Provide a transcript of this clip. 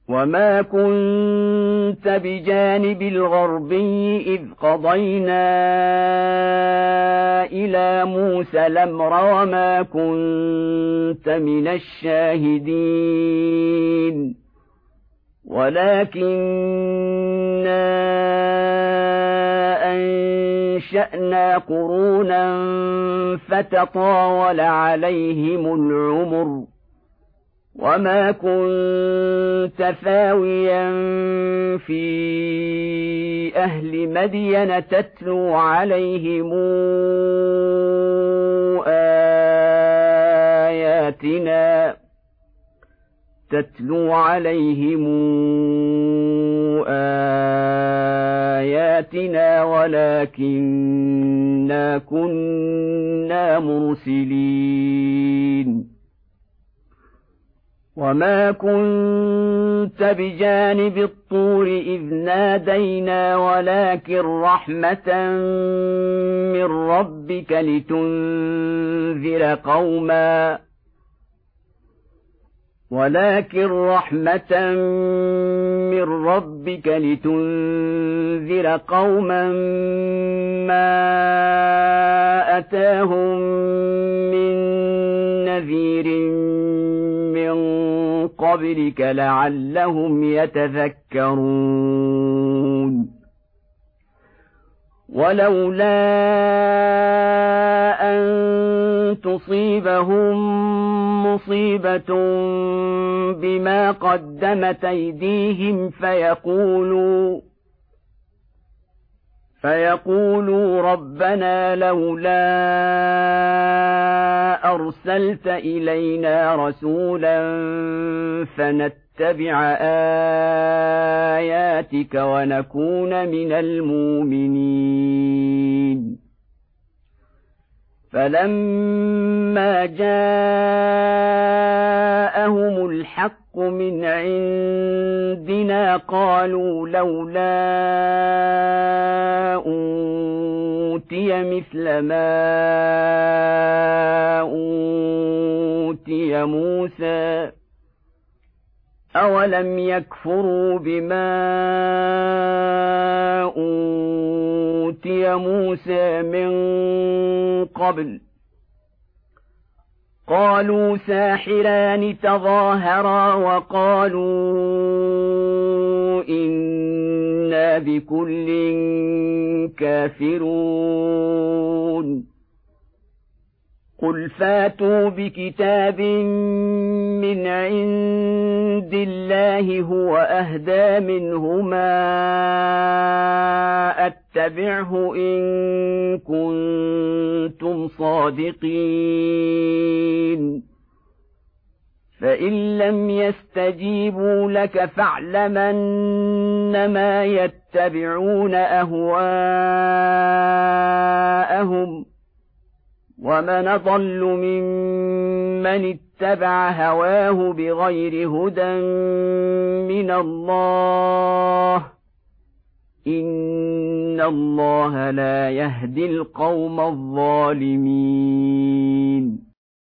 وما كنت بجانب الغربي إذ قضينا إلى موسى الأمر وما كنت من الشاهدين ولكننا أنشأنا قرونا فتطاول عليهم العمر وما كنت ثاويا في أهل مدين تتلو عليهم آياتنا ولكننا كنا مرسلين وما كنت بجانب الطور إذ نادينا ولكن رحمة من ربك لتنذر قوما ما أتاهم من نذير من قبلك لعلهم يتذكرون ولولا أن تصيبهم مصيبة بما قدمت أيديهم فيقولوا ربنا لولا أرسلت إلينا رسولا فنتبع آياتك ونكون من المؤمنين فلما جاءهم الحق من عندنا قالوا لولا أوتي مثل ما أوتي موسى أولم يكفروا بما أوتي موسى من قبل قالوا ساحران تظاهرا وقالوا إنا بكل كافرون قل فاتوا بكتاب من عند الله هو أهدى منهما أتبعه إن كنتم صادقين فإن لم يستجيبوا لك فاعلم أنما يتبعون أهواءهم ومن أضل ممن اتبع هواه بغير هدى من الله إن الله لا يهدي القوم الظالمين